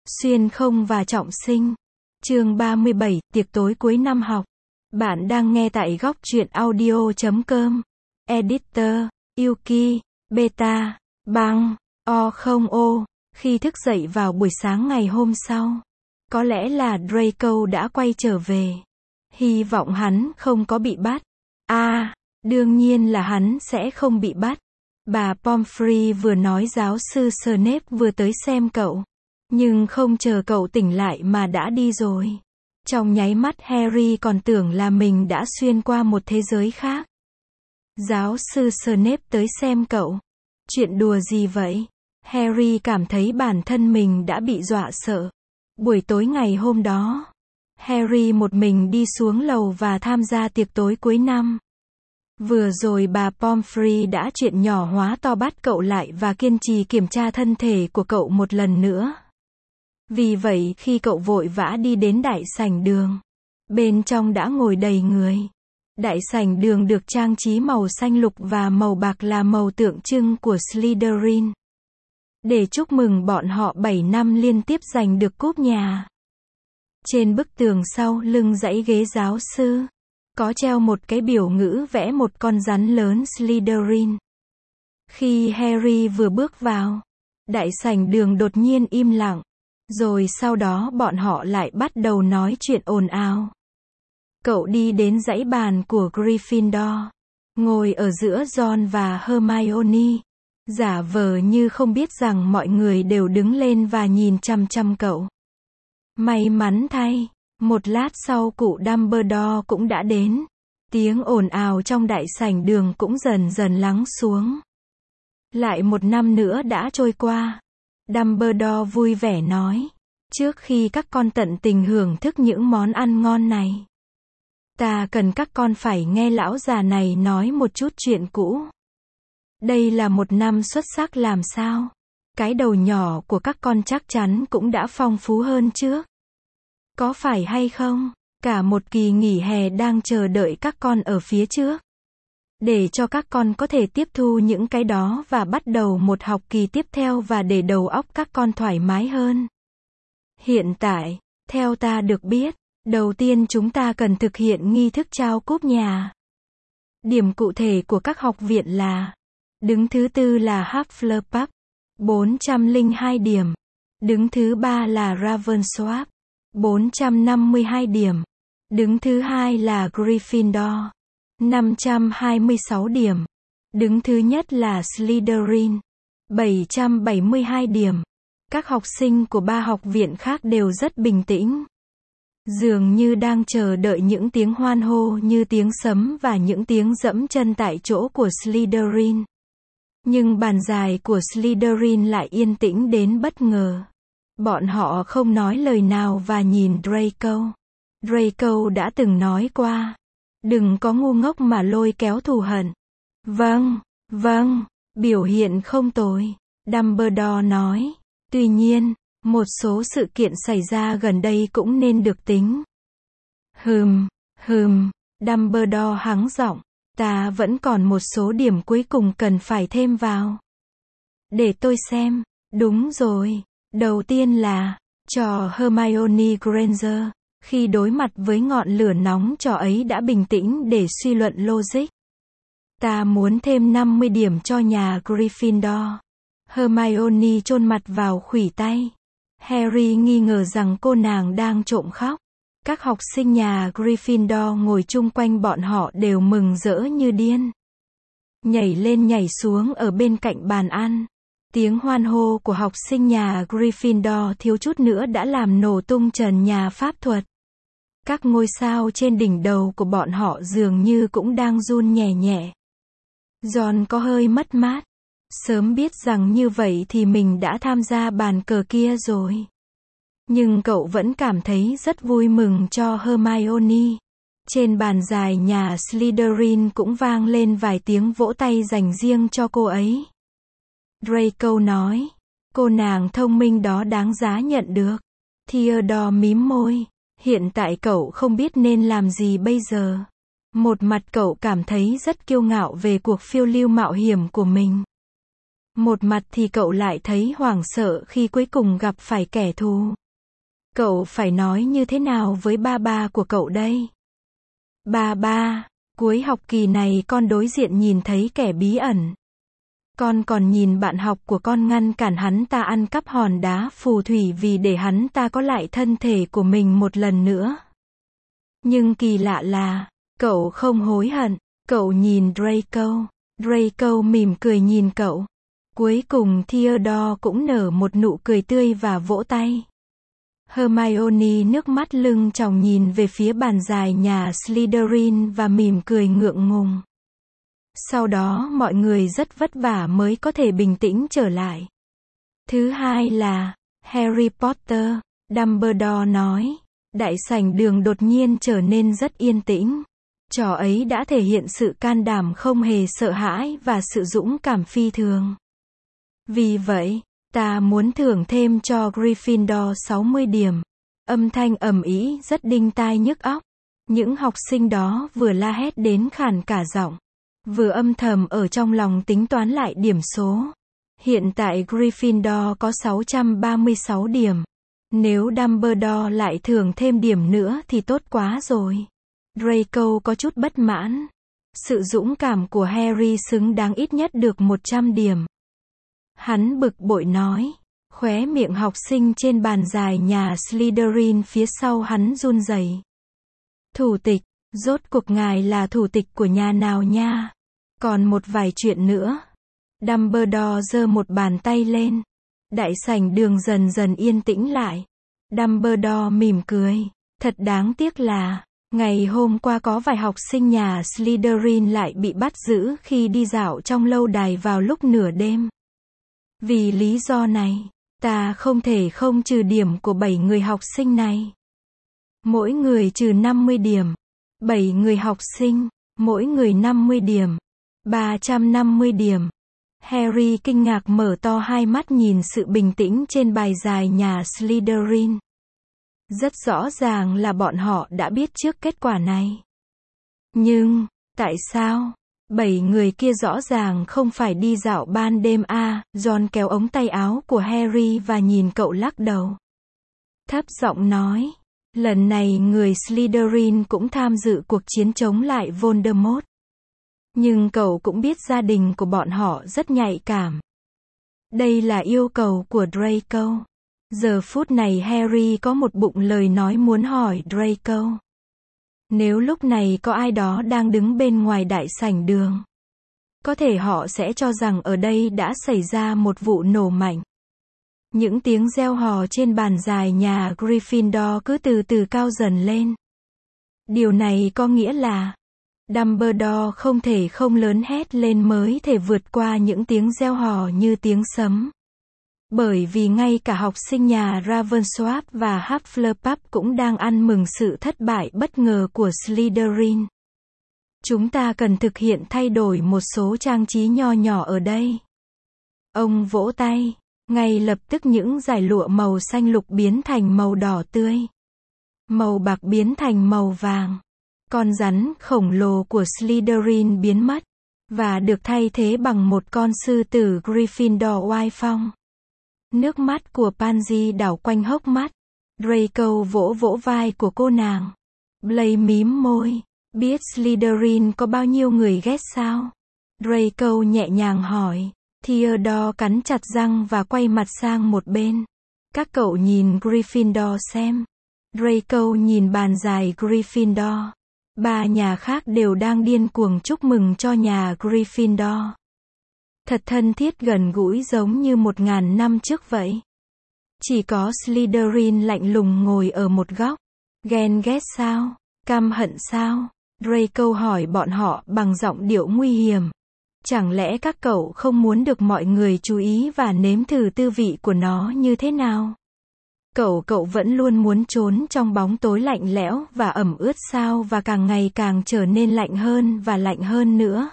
Xuyên không và trọng sinh. Chương 37, tiệc tối cuối năm học. Bạn đang nghe tại góc truyện audio.com. Editor, Yuki, Beta, Bang, O0O. Khi thức dậy vào buổi sáng ngày hôm sau, có lẽ là Draco đã quay trở về. Hy vọng hắn không có bị bắt. Đương nhiên là hắn sẽ không bị bắt. Bà Pomfrey vừa nói giáo sư Snape vừa tới xem cậu. Nhưng không chờ cậu tỉnh lại mà đã đi rồi. Trong nháy mắt Harry còn tưởng là mình đã xuyên qua một thế giới khác. Giáo sư Snape tới xem cậu. Chuyện đùa gì vậy? Harry cảm thấy bản thân mình đã bị dọa sợ. Buổi tối ngày hôm đó, Harry một mình đi xuống lầu và tham gia tiệc tối cuối năm. Vừa rồi bà Pomfrey đã chuyện nhỏ hóa to bắt cậu lại và kiên trì kiểm tra thân thể của cậu một lần nữa. Vì vậy khi cậu vội vã đi đến đại sảnh đường, bên trong đã ngồi đầy người. Đại sảnh đường được trang trí màu xanh lục và màu bạc là màu tượng trưng của Slytherin. Để chúc mừng bọn họ 7 năm liên tiếp giành được cúp nhà. Trên bức tường sau lưng dãy ghế giáo sư, có treo một cái biểu ngữ vẽ một con rắn lớn Slytherin. Khi Harry vừa bước vào, đại sảnh đường đột nhiên im lặng. Rồi sau đó bọn họ lại bắt đầu nói chuyện ồn ào. Cậu đi đến dãy bàn của Gryffindor, ngồi ở giữa Ron và Hermione, giả vờ như không biết rằng mọi người đều đứng lên và nhìn chăm chăm cậu. May mắn thay, một lát sau cụ Dumbledore cũng đã đến. Tiếng ồn ào trong đại sảnh đường cũng dần dần lắng xuống. Lại một năm nữa đã trôi qua. Dumbledore vui vẻ nói, trước khi các con tận tình hưởng thức những món ăn ngon này, ta cần các con phải nghe lão già này nói một chút chuyện cũ. Đây là một năm xuất sắc làm sao? Cái đầu nhỏ của các con chắc chắn cũng đã phong phú hơn trước. Có phải hay không? Cả một kỳ nghỉ hè đang chờ đợi các con ở phía trước. Để cho các con có thể tiếp thu những cái đó và bắt đầu một học kỳ tiếp theo và để đầu óc các con thoải mái hơn. Hiện tại, theo ta được biết, đầu tiên chúng ta cần thực hiện nghi thức trao cúp nhà. Điểm cụ thể của các học viện là: đứng thứ tư là Hufflepuff, 402 điểm. Đứng thứ ba là Ravenclaw, 452 điểm. Đứng thứ hai là Gryffindor, 526 điểm. Đứng thứ nhất là Slytherin, 772 điểm. Các học sinh của ba học viện khác đều rất bình tĩnh. Dường như đang chờ đợi những tiếng hoan hô như tiếng sấm và những tiếng dẫm chân tại chỗ của Slytherin. Nhưng bàn dài của Slytherin lại yên tĩnh đến bất ngờ. Bọn họ không nói lời nào và nhìn Draco. Draco đã từng nói qua, đừng có ngu ngốc mà lôi kéo thù hận. Vâng, biểu hiện không tồi, Dumbledore nói. Tuy nhiên, một số sự kiện xảy ra gần đây cũng nên được tính. Dumbledore hắng giọng, ta vẫn còn một số điểm cuối cùng cần phải thêm vào. Để tôi xem, đúng rồi, đầu tiên là, trò Hermione Granger, khi đối mặt với ngọn lửa nóng trò ấy đã bình tĩnh để suy luận logic. Ta muốn thêm 50 điểm cho nhà Gryffindor. Hermione chôn mặt vào khuỷu tay. Harry nghi ngờ rằng cô nàng đang trộm khóc. Các học sinh nhà Gryffindor ngồi chung quanh bọn họ đều mừng rỡ như điên. Nhảy lên nhảy xuống ở bên cạnh bàn ăn. Tiếng hoan hô của học sinh nhà Gryffindor thiếu chút nữa đã làm nổ tung trần nhà pháp thuật. Các ngôi sao trên đỉnh đầu của bọn họ dường như cũng đang run nhẹ nhẹ. Ron có hơi mất mát. Sớm biết rằng như vậy thì mình đã tham gia bàn cờ kia rồi. Nhưng cậu vẫn cảm thấy rất vui mừng cho Hermione. Trên bàn dài nhà Slytherin cũng vang lên vài tiếng vỗ tay dành riêng cho cô ấy. Draco nói, cô nàng thông minh đó đáng giá nhận được. Theodore mím môi, hiện tại cậu không biết nên làm gì bây giờ. Một mặt cậu cảm thấy rất kiêu ngạo về cuộc phiêu lưu mạo hiểm của mình. Một mặt thì cậu lại thấy hoảng sợ khi cuối cùng gặp phải kẻ thù. Cậu phải nói như thế nào với ba ba của cậu đây? Ba ba, cuối học kỳ này con đối diện nhìn thấy kẻ bí ẩn. Con còn nhìn bạn học của con ngăn cản hắn ta ăn cắp hòn đá phù thủy vì để hắn ta có lại thân thể của mình một lần nữa. Nhưng kỳ lạ là, cậu không hối hận. Cậu nhìn Draco. Draco mỉm cười nhìn cậu. Cuối cùng Theodore cũng nở một nụ cười tươi và vỗ tay. Hermione nước mắt lưng tròng nhìn về phía bàn dài nhà Slytherin và mỉm cười ngượng ngùng. Sau đó mọi người rất vất vả mới có thể bình tĩnh trở lại. Thứ hai là, Harry Potter, Dumbledore nói. Đại sảnh đường đột nhiên trở nên rất yên tĩnh. Trò ấy đã thể hiện sự can đảm không hề sợ hãi và sự dũng cảm phi thường. Vì vậy, ta muốn thưởng thêm cho Gryffindor 60 điểm. Âm thanh ầm ĩ rất đinh tai nhức óc. Những học sinh đó vừa la hét đến khản cả giọng, vừa âm thầm ở trong lòng tính toán lại điểm số. Hiện tại Gryffindor có 636 điểm. Nếu Dumbledore lại thưởng thêm điểm nữa thì tốt quá rồi. Draco có chút bất mãn. Sự dũng cảm của Harry xứng đáng ít nhất được 100 điểm. Hắn bực bội nói. Khóe miệng học sinh trên bàn dài nhà Slytherin phía sau hắn run rẩy. Thủ tịch, rốt cuộc ngài là thủ tịch của nhà nào nha? Còn một vài chuyện nữa. Dumbledore giơ một bàn tay lên. Đại sảnh đường dần dần yên tĩnh lại. Dumbledore mỉm cười. Thật đáng tiếc là, ngày hôm qua có vài học sinh nhà Slytherin lại bị bắt giữ khi đi dạo trong lâu đài vào lúc nửa đêm. Vì lý do này, ta không thể không trừ điểm của 7 người học sinh này. Mỗi người trừ 50 điểm. 7 người học sinh, mỗi người 50 điểm. 350 điểm. Harry kinh ngạc mở to hai mắt nhìn sự bình tĩnh trên bài dài nhà Slytherin. Rất rõ ràng là bọn họ đã biết trước kết quả này. Nhưng, tại sao? 7 người kia rõ ràng không phải đi dạo ban đêm à? Ron kéo ống tay áo của Harry và nhìn cậu lắc đầu. Thấp giọng nói, lần này người Slytherin cũng tham dự cuộc chiến chống lại Voldemort. Nhưng cậu cũng biết gia đình của bọn họ rất nhạy cảm. Đây là yêu cầu của Draco. Giờ phút này Harry có một bụng lời nói muốn hỏi Draco. Nếu lúc này có ai đó đang đứng bên ngoài đại sảnh đường, có thể họ sẽ cho rằng ở đây đã xảy ra một vụ nổ mạnh. Những tiếng reo hò trên bàn dài nhà Gryffindor cứ từ từ cao dần lên. Điều này có nghĩa là Dumbledore không thể không lớn hét lên mới thể vượt qua những tiếng reo hò như tiếng sấm. Bởi vì ngay cả học sinh nhà Ravensworth và Hufflepuff cũng đang ăn mừng sự thất bại bất ngờ của Slytherin. Chúng ta cần thực hiện thay đổi một số trang trí nho nhỏ ở đây. Ông vỗ tay. Ngay lập tức những dải lụa màu xanh lục biến thành màu đỏ tươi. Màu bạc biến thành màu vàng. Con rắn khổng lồ của Slytherin biến mất, và được thay thế bằng một con sư tử Gryffindor oai phong. Nước mắt của Pansy đảo quanh hốc mắt. Draco vỗ vỗ vai của cô nàng. Blaise mím môi. Biết Slytherin có bao nhiêu người ghét sao? Draco nhẹ nhàng hỏi. Theodore cắn chặt răng và quay mặt sang một bên. Các cậu nhìn Gryffindor xem. Draco nhìn bàn dài Gryffindor. 3 nhà khác đều đang điên cuồng chúc mừng cho nhà Gryffindor. Thật thân thiết gần gũi giống như 1000 năm trước vậy. Chỉ có Slytherin lạnh lùng ngồi ở một góc. Ghen ghét sao? Căm hận sao? Draco hỏi bọn họ bằng giọng điệu nguy hiểm. Chẳng lẽ các cậu không muốn được mọi người chú ý và nếm thử tư vị của nó như thế nào? Cậu vẫn luôn muốn trốn trong bóng tối lạnh lẽo và ẩm ướt sao, và càng ngày càng trở nên lạnh hơn và lạnh hơn nữa.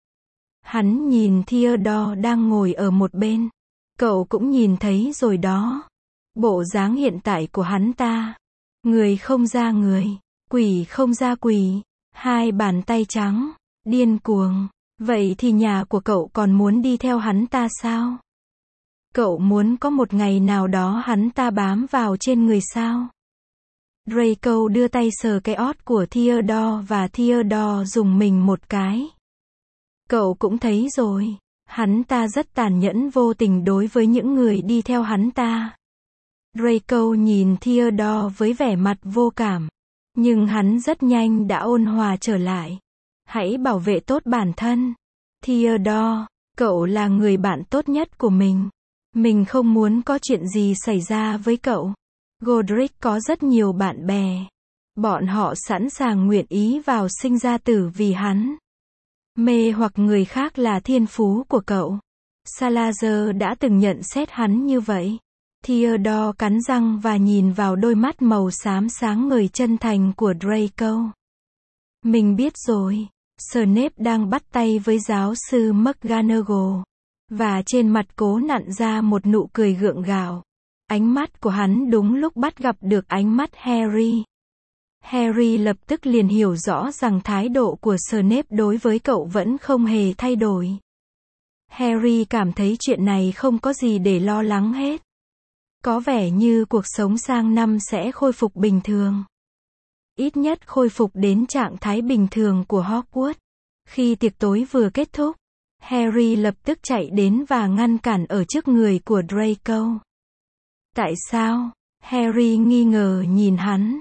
Hắn nhìn Theodore đang ngồi ở một bên. Cậu cũng nhìn thấy rồi đó. Bộ dáng hiện tại của hắn ta. Người không ra người, quỷ không ra quỷ, 2 bàn tay trắng, điên cuồng, Vậy thì nhà của cậu còn muốn đi theo hắn ta sao? Cậu muốn có một ngày nào đó hắn ta bám vào trên người sao? Draco đưa tay sờ cái ót của Theodore và Theodore rùng mình một cái. Cậu cũng thấy rồi, hắn ta rất tàn nhẫn vô tình đối với những người đi theo hắn ta. Draco nhìn Theodore với vẻ mặt vô cảm, nhưng hắn rất nhanh đã ôn hòa trở lại. Hãy bảo vệ tốt bản thân. Theodore, cậu là người bạn tốt nhất của mình. Mình không muốn có chuyện gì xảy ra với cậu. Godric có rất nhiều bạn bè. Bọn họ sẵn sàng nguyện ý vào sinh ra tử vì hắn. Mê hoặc người khác là thiên phú của cậu. Salazar đã từng nhận xét hắn như vậy. Theodore cắn răng và nhìn vào đôi mắt màu xám sáng ngời chân thành của Draco. Mình biết rồi. Snape đang bắt tay với giáo sư McGonagall. Và trên mặt cố nặn ra một nụ cười gượng gạo. Ánh mắt của hắn đúng lúc bắt gặp được ánh mắt Harry. Harry lập tức liền hiểu rõ rằng thái độ của Snape đối với cậu vẫn không hề thay đổi. Harry cảm thấy chuyện này không có gì để lo lắng hết. Có vẻ như cuộc sống sang năm sẽ khôi phục bình thường. Ít nhất khôi phục đến trạng thái bình thường của Hogwarts. Khi tiệc tối vừa kết thúc, Harry lập tức chạy đến và ngăn cản ở trước người của Draco. Tại sao? Harry nghi ngờ nhìn hắn.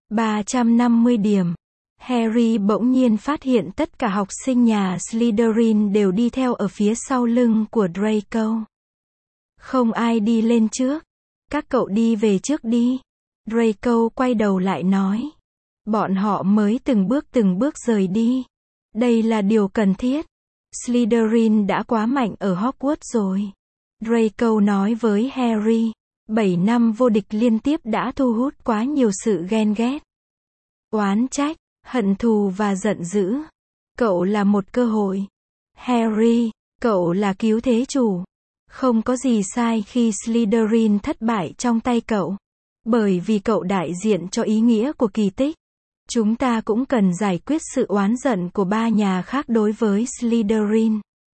350 điểm. Harry bỗng nhiên phát hiện tất cả học sinh nhà Slytherin đều đi theo ở phía sau lưng của Draco. Không ai đi lên trước. Các cậu đi về trước đi. Draco quay đầu lại nói. Bọn họ mới từng bước rời đi. Đây là điều cần thiết. Slytherin đã quá mạnh ở Hogwarts rồi. Draco nói với Harry. 7 năm vô địch liên tiếp đã thu hút quá nhiều sự ghen ghét, oán trách, hận thù và giận dữ. Cậu là một cơ hội. Harry, cậu là cứu thế chủ. Không có gì sai khi Slytherin thất bại trong tay cậu. Bởi vì cậu đại diện cho ý nghĩa của kỳ tích. Chúng ta cũng cần giải quyết sự oán giận của ba nhà khác đối với Slytherin.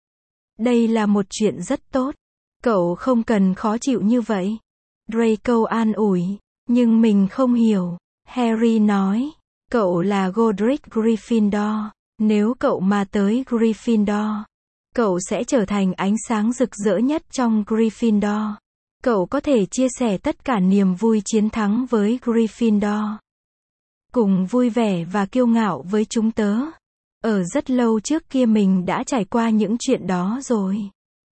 Đây là một chuyện rất tốt. Cậu không cần khó chịu như vậy. Draco an ủi. Nhưng mình không hiểu. Harry nói. Cậu là Godric Gryffindor. Nếu cậu mà tới Gryffindor, cậu sẽ trở thành ánh sáng rực rỡ nhất trong Gryffindor. Cậu có thể chia sẻ tất cả niềm vui chiến thắng với Gryffindor. Cùng vui vẻ và kiêu ngạo với chúng tớ. Ở rất lâu trước kia mình đã trải qua những chuyện đó rồi.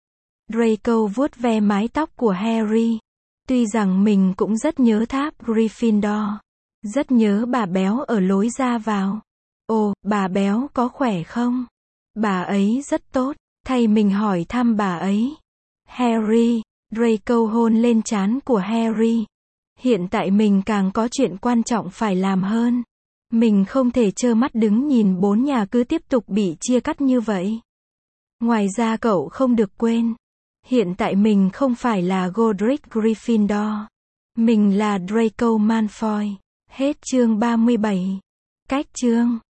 Draco vuốt ve mái tóc của Harry. Tuy rằng mình cũng rất nhớ tháp Gryffindor. Rất nhớ bà béo ở lối ra vào. Ồ, bà béo có khỏe không? Bà ấy rất tốt. Thay mình hỏi thăm bà ấy. Harry, Draco hôn lên trán của Harry. Hiện tại mình càng có chuyện quan trọng phải làm hơn. Mình không thể trơ mắt đứng nhìn 4 nhà cứ tiếp tục bị chia cắt như vậy. Ngoài ra cậu không được quên. Hiện tại mình không phải là Godric Gryffindor. Mình là Draco Malfoy. Hết chương 37. Cách chương